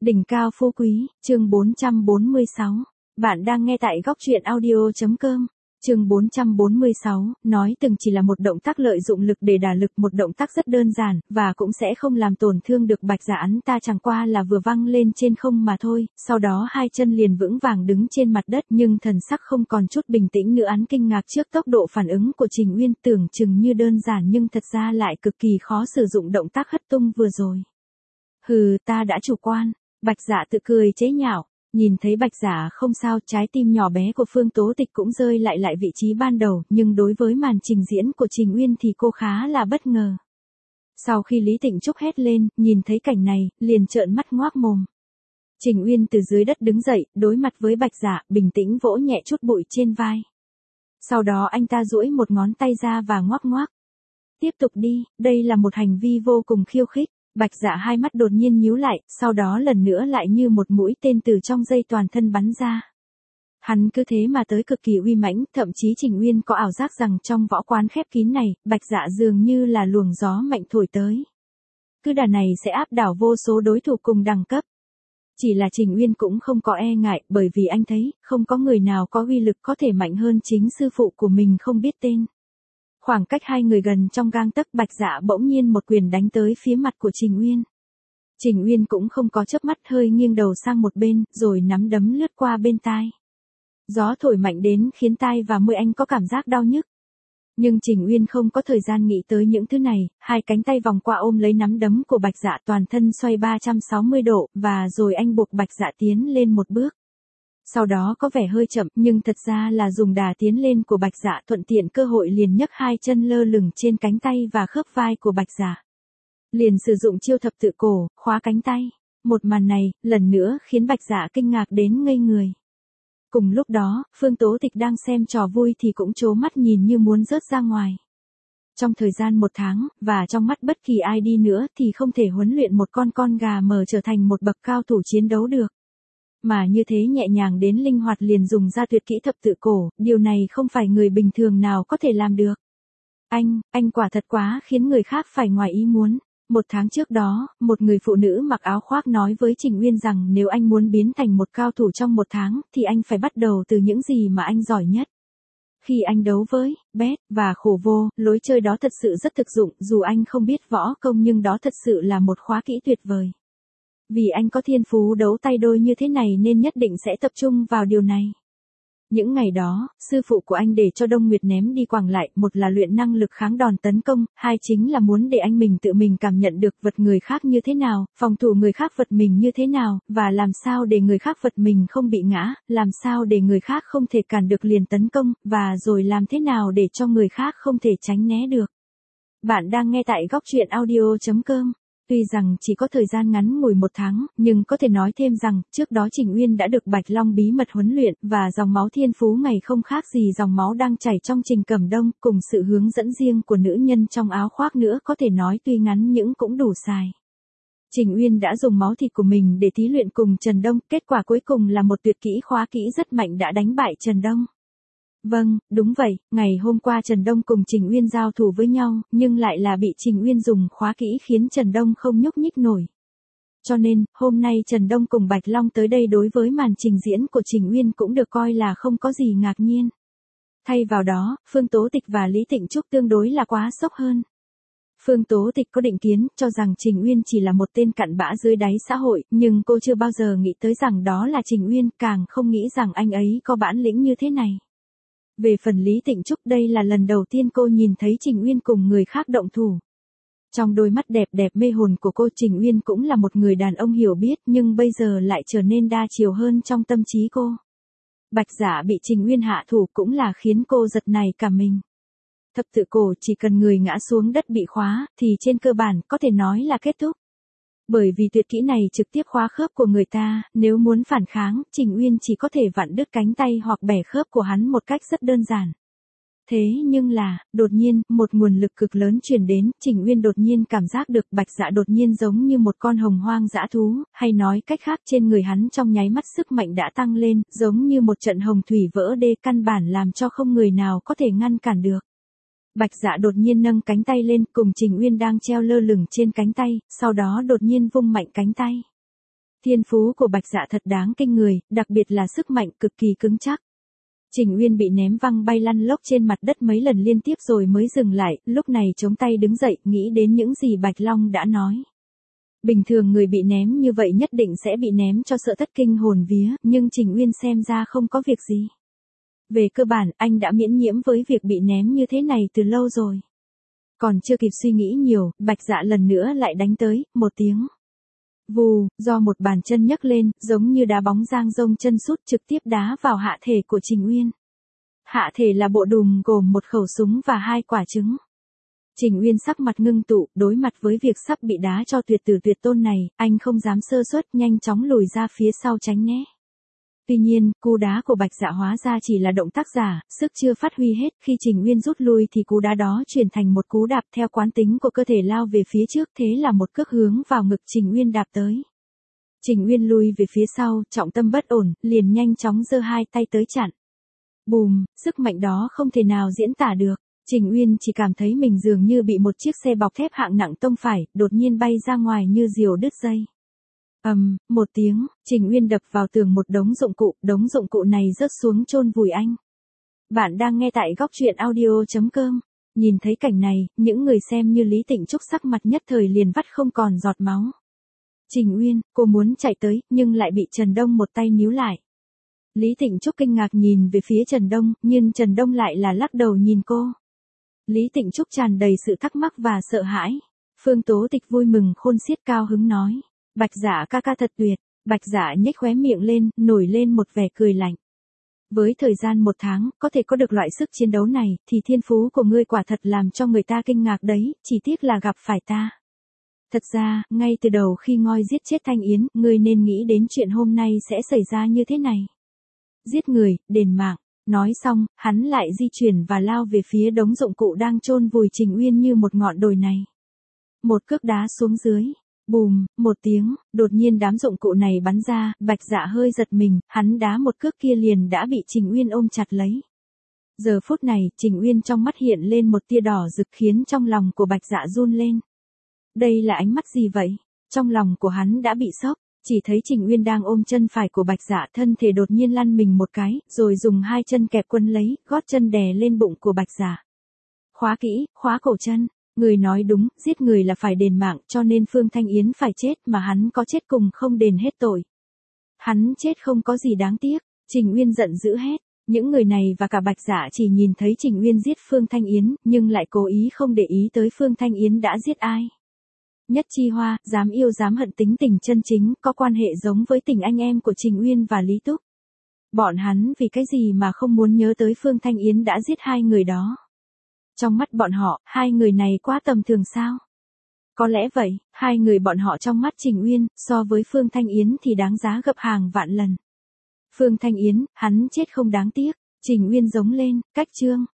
Đỉnh cao phú quý, chương 446. Bạn đang nghe tại góc truyện audio.com. Chương 446, nói từng chỉ là một động tác lợi dụng lực để đả lực, một động tác rất đơn giản, và cũng sẽ không làm tổn thương được Bạch Dạ hắn ta, chẳng qua là vừa văng lên trên không mà thôi, sau đó hai chân liền vững vàng đứng trên mặt đất, nhưng thần sắc không còn chút bình tĩnh nữa. Hắn kinh ngạc trước tốc độ phản ứng của Trình Uyên, tưởng chừng như đơn giản nhưng thật ra lại cực kỳ khó sử dụng động tác hất tung vừa rồi. Hừ, ta đã chủ quan. Bạch Dạ tự cười chế nhạo. Nhìn thấy Bạch Dạ không sao, trái tim nhỏ bé của Phương Tố Tịch cũng rơi lại vị trí ban đầu, nhưng đối với màn trình diễn của Trình Uyên thì cô khá là bất ngờ. Sau khi Lý Tịnh Trúc hét lên, nhìn thấy cảnh này, liền trợn mắt ngoác mồm. Trình Uyên từ dưới đất đứng dậy, đối mặt với Bạch Dạ, bình tĩnh vỗ nhẹ chút bụi trên vai. Sau đó anh ta duỗi một ngón tay ra và ngoác ngoác. Tiếp tục đi, đây là một hành vi vô cùng khiêu khích. Bạch Dạ hai mắt đột nhiên nhíu lại, sau đó lần nữa lại như một mũi tên từ trong dây toàn thân bắn ra. Hắn cứ thế mà tới cực kỳ uy mãnh, thậm chí Trình Uyên có ảo giác rằng trong võ quán khép kín này, Bạch Dạ dường như là luồng gió mạnh thổi tới. Cứ đà này sẽ áp đảo vô số đối thủ cùng đẳng cấp. Chỉ là Trình Uyên cũng không có e ngại, bởi vì anh thấy, không có người nào có uy lực có thể mạnh hơn chính sư phụ của mình không biết tên. Khoảng cách hai người gần trong gang tấc, Bạch Dạ bỗng nhiên một quyền đánh tới phía mặt của Trình Uyên. Trình Uyên cũng không có chớp mắt, hơi nghiêng đầu sang một bên, rồi nắm đấm lướt qua bên tai. Gió thổi mạnh đến khiến tai và môi anh có cảm giác đau nhức. Nhưng Trình Uyên không có thời gian nghĩ tới những thứ này, hai cánh tay vòng qua ôm lấy nắm đấm của Bạch Dạ, toàn thân xoay 360 độ, và rồi anh buộc Bạch Dạ tiến lên một bước. Sau đó có vẻ hơi chậm, nhưng thật ra là dùng đà tiến lên của Bạch Dạ, thuận tiện cơ hội liền nhấc hai chân lơ lửng trên cánh tay và khớp vai của Bạch Dạ. Liền sử dụng chiêu thập tự cổ, khóa cánh tay. Một màn này, lần nữa khiến Bạch Dạ kinh ngạc đến ngây người. Cùng lúc đó, Phương Tố Tịch đang xem trò vui thì cũng trố mắt nhìn như muốn rớt ra ngoài. Trong thời gian 1 tháng, và trong mắt bất kỳ ai đi nữa thì không thể huấn luyện một con gà mờ trở thành một bậc cao thủ chiến đấu được. Mà như thế nhẹ nhàng đến linh hoạt liền dùng ra tuyệt kỹ thập tự cổ, điều này không phải người bình thường nào có thể làm được. Anh quả thật quá khiến người khác phải ngoài ý muốn. 1 tháng trước đó, một người phụ nữ mặc áo khoác nói với Trình Uyên rằng nếu anh muốn biến thành một cao thủ trong 1 tháng, thì anh phải bắt đầu từ những gì mà anh giỏi nhất. Khi anh đấu với Bét và Khổ Vô, lối chơi đó thật sự rất thực dụng, dù anh không biết võ công nhưng đó thật sự là một khóa kỹ tuyệt vời. Vì anh có thiên phú đấu tay đôi như thế này nên nhất định sẽ tập trung vào điều này. Những ngày đó, sư phụ của anh để cho Đông Nguyệt ném đi quẳng lại, một là luyện năng lực kháng đòn tấn công, hai chính là muốn để anh mình tự mình cảm nhận được vật người khác như thế nào, phòng thủ người khác vật mình như thế nào, và làm sao để người khác vật mình không bị ngã, làm sao để người khác không thể cản được liền tấn công, và rồi làm thế nào để cho người khác không thể tránh né được. Bạn đang nghe tại góc truyện audio.com. Tuy rằng chỉ có thời gian ngắn ngủi 1 tháng, nhưng có thể nói thêm rằng, trước đó Trình Uyên đã được Bạch Long bí mật huấn luyện, và dòng máu thiên phú ngày không khác gì dòng máu đang chảy trong Trình Cẩm Đông, cùng sự hướng dẫn riêng của nữ nhân trong áo khoác nữa, có thể nói tuy ngắn nhưng cũng đủ xài. Trình Uyên đã dùng máu thịt của mình để thí luyện cùng Trần Đông, kết quả cuối cùng là một tuyệt kỹ khóa kỹ rất mạnh đã đánh bại Trần Đông. Vâng, đúng vậy, ngày hôm qua Trần Đông cùng Trình Uyên giao thủ với nhau, nhưng lại là bị Trình Uyên dùng khóa kỹ khiến Trần Đông không nhúc nhích nổi. Cho nên, hôm nay Trần Đông cùng Bạch Long tới đây đối với màn trình diễn của Trình Uyên cũng được coi là không có gì ngạc nhiên. Thay vào đó, Phương Tố Tịch và Lý Tịnh Trúc tương đối là quá sốc hơn. Phương Tố Tịch có định kiến, cho rằng Trình Uyên chỉ là một tên cặn bã dưới đáy xã hội, nhưng cô chưa bao giờ nghĩ tới rằng đó là Trình Uyên, càng không nghĩ rằng anh ấy có bản lĩnh như thế này. Về phần Lý Tịnh Trúc, đây là lần đầu tiên cô nhìn thấy Trình Uyên cùng người khác động thủ. Trong đôi mắt đẹp mê hồn của cô, Trình Uyên cũng là một người đàn ông hiểu biết, nhưng bây giờ lại trở nên đa chiều hơn trong tâm trí cô. Bạch Dạ bị Trình Uyên hạ thủ cũng là khiến cô giật nảy cả mình. Thập tự cổ chỉ cần người ngã xuống đất bị khóa, thì trên cơ bản có thể nói là kết thúc. Bởi vì tuyệt kỹ này trực tiếp khóa khớp của người ta, nếu muốn phản kháng, Trình Uyên chỉ có thể vặn đứt cánh tay hoặc bẻ khớp của hắn một cách rất đơn giản. Thế nhưng là, đột nhiên, một nguồn lực cực lớn truyền đến, Trình Uyên đột nhiên cảm giác được Bạch Dạ đột nhiên giống như một con hồng hoang dã thú, hay nói cách khác trên người hắn trong nháy mắt sức mạnh đã tăng lên, giống như một trận hồng thủy vỡ đê, căn bản làm cho không người nào có thể ngăn cản được. Bạch Dạ đột nhiên nâng cánh tay lên, cùng Trình Uyên đang treo lơ lửng trên cánh tay, sau đó đột nhiên vung mạnh cánh tay. Thiên phú của Bạch Dạ thật đáng kinh người, đặc biệt là sức mạnh cực kỳ cứng chắc. Trình Uyên bị ném văng bay lăn lóc trên mặt đất mấy lần liên tiếp rồi mới dừng lại, lúc này chống tay đứng dậy, nghĩ đến những gì Bạch Long đã nói. Bình thường người bị ném như vậy nhất định sẽ bị ném cho sợ thất kinh hồn vía, nhưng Trình Uyên xem ra không có việc gì. Về cơ bản, anh đã miễn nhiễm với việc bị ném như thế này từ lâu rồi. Còn chưa kịp suy nghĩ nhiều, Bạch Dạ lần nữa lại đánh tới, một tiếng. Vù, do một bàn chân nhấc lên, giống như đá bóng giang rông chân sút trực tiếp đá vào hạ thể của Trình Uyên. Hạ thể là bộ đùm gồm một khẩu súng và 2 quả trứng. Trình Uyên sắc mặt ngưng tụ, đối mặt với việc sắp bị đá cho tuyệt tử tuyệt tôn này, anh không dám sơ suất, nhanh chóng lùi ra phía sau tránh né. Tuy nhiên, cú đá của Bạch Dạ hóa ra chỉ là động tác giả, sức chưa phát huy hết, khi Trình Uyên rút lui thì cú đá đó chuyển thành một cú đạp theo quán tính của cơ thể lao về phía trước, thế là một cước hướng vào ngực Trình Uyên đạp tới. Trình Uyên lui về phía sau, trọng tâm bất ổn, liền nhanh chóng giơ 2 tay tới chặn. Bùm, sức mạnh đó không thể nào diễn tả được. Trình Uyên chỉ cảm thấy mình dường như bị một chiếc xe bọc thép hạng nặng tông phải, đột nhiên bay ra ngoài như diều đứt dây. Một tiếng, Trình Uyên đập vào tường một đống dụng cụ này rớt xuống chôn vùi anh. Bạn đang nghe tại góc truyện audio.com. Nhìn thấy cảnh này, những người xem như Lý Tịnh Trúc sắc mặt nhất thời liền vắt không còn giọt máu. Trình Uyên, cô muốn chạy tới, nhưng lại bị Trần Đông một tay níu lại. Lý Tịnh Trúc kinh ngạc nhìn về phía Trần Đông, nhưng Trần Đông lại là lắc đầu nhìn cô. Lý Tịnh Trúc tràn đầy sự thắc mắc và sợ hãi. Phương Tố Tịch vui mừng khôn xiết cao hứng nói. Bạch Dạ ca ca thật tuyệt. Bạch Dạ nhếch khóe miệng lên, nổi lên một vẻ cười lạnh. Với thời gian 1 tháng, có thể có được loại sức chiến đấu này, thì thiên phú của ngươi quả thật làm cho người ta kinh ngạc đấy, chỉ tiếc là gặp phải ta. Thật ra, ngay từ đầu khi Ngoi giết chết Thanh Yến, ngươi nên nghĩ đến chuyện hôm nay sẽ xảy ra như thế này. Giết người, đền mạng. Nói xong, hắn lại di chuyển và lao về phía đống dụng cụ đang chôn vùi Trình Uyên như một ngọn đồi này. Một cước đá xuống dưới. Bùm, một tiếng, đột nhiên đám dụng cụ này bắn ra, Bạch Dạ hơi giật mình, hắn đá một cước kia liền đã bị Trình Uyên ôm chặt lấy. Giờ phút này, Trình Uyên trong mắt hiện lên một tia đỏ rực khiến trong lòng của Bạch Dạ run lên. Đây là ánh mắt gì vậy? Trong lòng của hắn đã bị sốc, chỉ thấy Trình Uyên đang ôm chân phải của Bạch Dạ, thân thể đột nhiên lăn mình một cái, rồi dùng 2 chân kẹp quấn lấy, gót chân đè lên bụng của Bạch Dạ. Khóa kỹ, khóa cổ chân. Người nói đúng, giết người là phải đền mạng, cho nên Phương Thanh Yến phải chết, mà hắn có chết cùng không đền hết tội. Hắn chết không có gì đáng tiếc. Trình Uyên giận dữ hét. Những người này và cả Bạch Dạ chỉ nhìn thấy Trình Uyên giết Phương Thanh Yến, nhưng lại cố ý không để ý tới Phương Thanh Yến đã giết ai. Nhất Chi Hoa, dám yêu dám hận tính tình chân chính, có quan hệ giống với tình anh em của Trình Uyên và Lý Túc. Bọn hắn vì cái gì mà không muốn nhớ tới Phương Thanh Yến đã giết 2 người đó. Trong mắt bọn họ, 2 người này quá tầm thường sao? Có lẽ vậy, 2 người bọn họ trong mắt Trình Uyên, so với Phương Thanh Yến thì đáng giá gấp hàng vạn lần. Phương Thanh Yến, hắn chết không đáng tiếc. Trình Uyên giống lên, cách chương.